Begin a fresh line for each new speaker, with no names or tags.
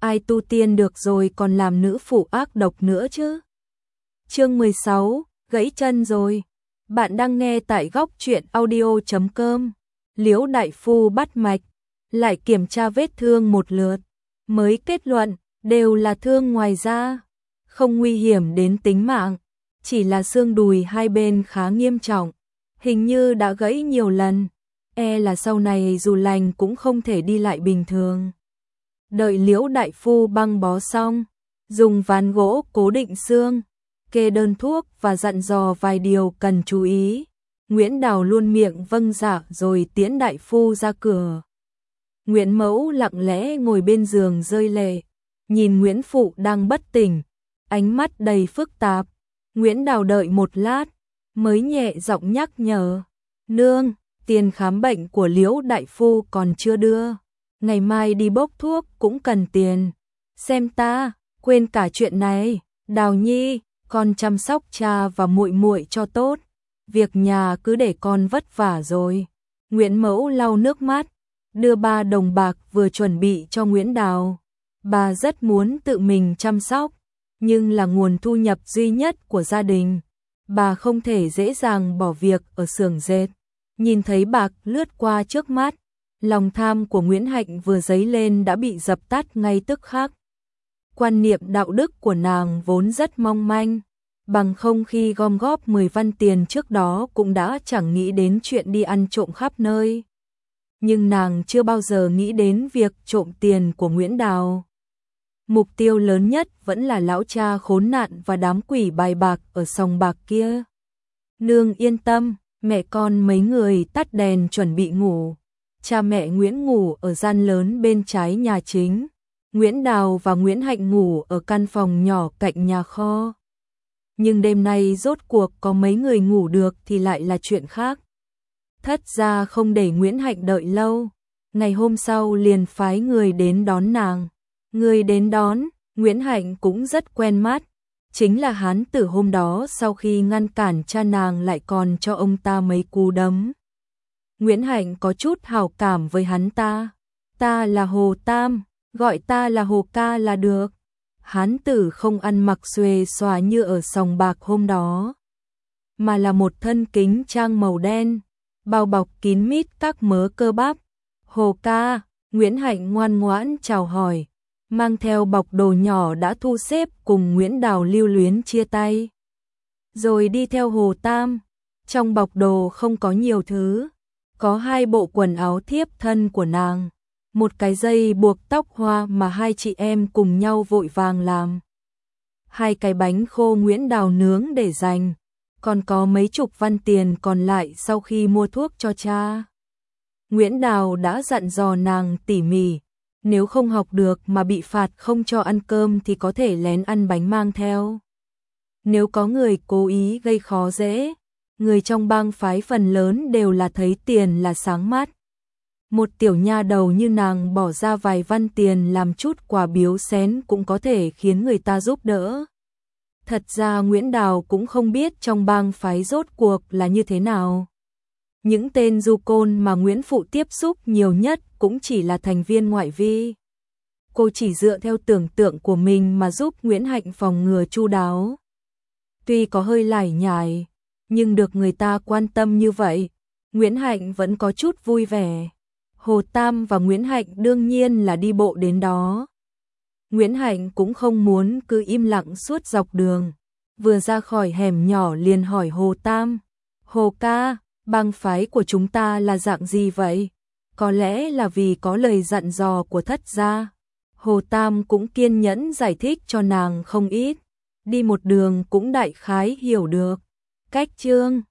ai tu tiên được rồi còn làm nữ phụ ác độc nữa chứ. Chương 16, gãy chân rồi. Bạn đang nghe tại góc truyện audio.com. Liễu đại phu bắt mạch, lại kiểm tra vết thương một lượt, mới kết luận đều là thương ngoài da, không nguy hiểm đến tính mạng, chỉ là xương đùi hai bên khá nghiêm trọng, hình như đã gãy nhiều lần, là sau này dù lành cũng không thể đi lại bình thường. Đợi Liễu đại phu băng bó xong, dùng ván gỗ cố định xương, kê đơn thuốc và dặn dò vài điều cần chú ý. Nguyễn Đào luôn miệng vâng dạ rồi tiễn đại phu ra cửa. Nguyễn Mẫu lặng lẽ ngồi bên giường rơi lệ, nhìn Nguyễn Phụ đang bất tỉnh, ánh mắt đầy phức tạp. Nguyễn Đào đợi một lát, mới nhẹ giọng nhắc nhở, nương, tiền khám bệnh của Liễu đại phu còn chưa đưa, ngày mai đi bốc thuốc cũng cần tiền. Xem ta, quên cả chuyện này, Đào Nhi, con chăm sóc cha và muội muội cho tốt, việc nhà cứ để con vất vả rồi. Nguyễn Mẫu lau nước mắt, đưa 3 đồng bạc vừa chuẩn bị cho Nguyễn Đào. Bà rất muốn tự mình chăm sóc, nhưng là nguồn thu nhập duy nhất của gia đình. Bà không thể dễ dàng bỏ việc ở xưởng dệt. Nhìn thấy bạc lướt qua trước mắt, lòng tham của Nguyễn Hạnh vừa dấy lên đã bị dập tắt ngay tức khắc. Quan niệm đạo đức của nàng vốn rất mong manh, bằng không khi gom góp 10 văn tiền trước đó cũng đã chẳng nghĩ đến chuyện đi ăn trộm khắp nơi. Nhưng nàng chưa bao giờ nghĩ đến việc trộm tiền của Nguyễn Đào. Mục tiêu lớn nhất vẫn là lão cha khốn nạn và đám quỷ bài bạc ở sòng bạc kia. Nương yên tâm, mẹ con mấy người tắt đèn chuẩn bị ngủ. Cha mẹ Nguyễn ngủ ở gian lớn bên trái nhà chính. Nguyễn Đào và Nguyễn Hạnh ngủ ở căn phòng nhỏ cạnh nhà kho. Nhưng đêm nay rốt cuộc có mấy người ngủ được thì lại là chuyện khác. Thất gia không để Nguyễn Hạnh đợi lâu, ngày hôm sau liền phái người đến đón nàng. Người đến đón, Nguyễn Hạnh cũng rất quen mắt, chính là hán tử hôm đó sau khi ngăn cản cha nàng lại còn cho ông ta mấy cú đấm. Nguyễn Hạnh có chút hảo cảm với hắn ta là Hồ Tam, gọi ta là Hồ ca là được. Hán tử không ăn mặc xuề xòa như ở sòng bạc hôm đó, mà là một thân kính trang màu đen, bao bọc kín mít các mớ cơ bắp. Hồ ca, Nguyễn Hạnh ngoan ngoãn chào hỏi, mang theo bọc đồ nhỏ đã thu xếp cùng Nguyễn Đào lưu luyến chia tay. Rồi đi theo Hồ Tam, trong bọc đồ không có nhiều thứ, có 2 bộ quần áo thiếp thân của nàng, một cái dây buộc tóc hoa mà 2 chị em cùng nhau vội vàng làm, 2 cái bánh khô Nguyễn Đào nướng để dành, còn có mấy chục văn tiền còn lại sau khi mua thuốc cho cha. Nguyễn Đào đã dặn dò nàng tỉ mỉ, nếu không học được mà bị phạt không cho ăn cơm thì có thể lén ăn bánh mang theo. Nếu có người cố ý gây khó dễ, người trong bang phái phần lớn đều là thấy tiền là sáng mắt. Một tiểu nha đầu như nàng bỏ ra vài văn tiền làm chút quà biếu xén cũng có thể khiến người ta giúp đỡ. Thật ra Nguyễn Đào cũng không biết trong bang phái rốt cuộc là như thế nào. Những tên du côn mà Nguyễn Phụ tiếp xúc nhiều nhất cũng chỉ là thành viên ngoại vi. Cô chỉ dựa theo tưởng tượng của mình mà giúp Nguyễn Hạnh phòng ngừa chu đáo. Tuy có hơi lải nhải, nhưng được người ta quan tâm như vậy, Nguyễn Hạnh vẫn có chút vui vẻ. Hồ Tam và Nguyễn Hạnh đương nhiên là đi bộ đến đó. Nguyễn Hạnh cũng không muốn cứ im lặng suốt dọc đường. Vừa ra khỏi hẻm nhỏ liền hỏi Hồ Tam, Hồ ca, bang phái của chúng ta là dạng gì vậy? Có lẽ là vì có lời dặn dò của thất gia. Hồ Tam cũng kiên nhẫn giải thích cho nàng không ít. Đi một đường cũng đại khái hiểu được. Cách chương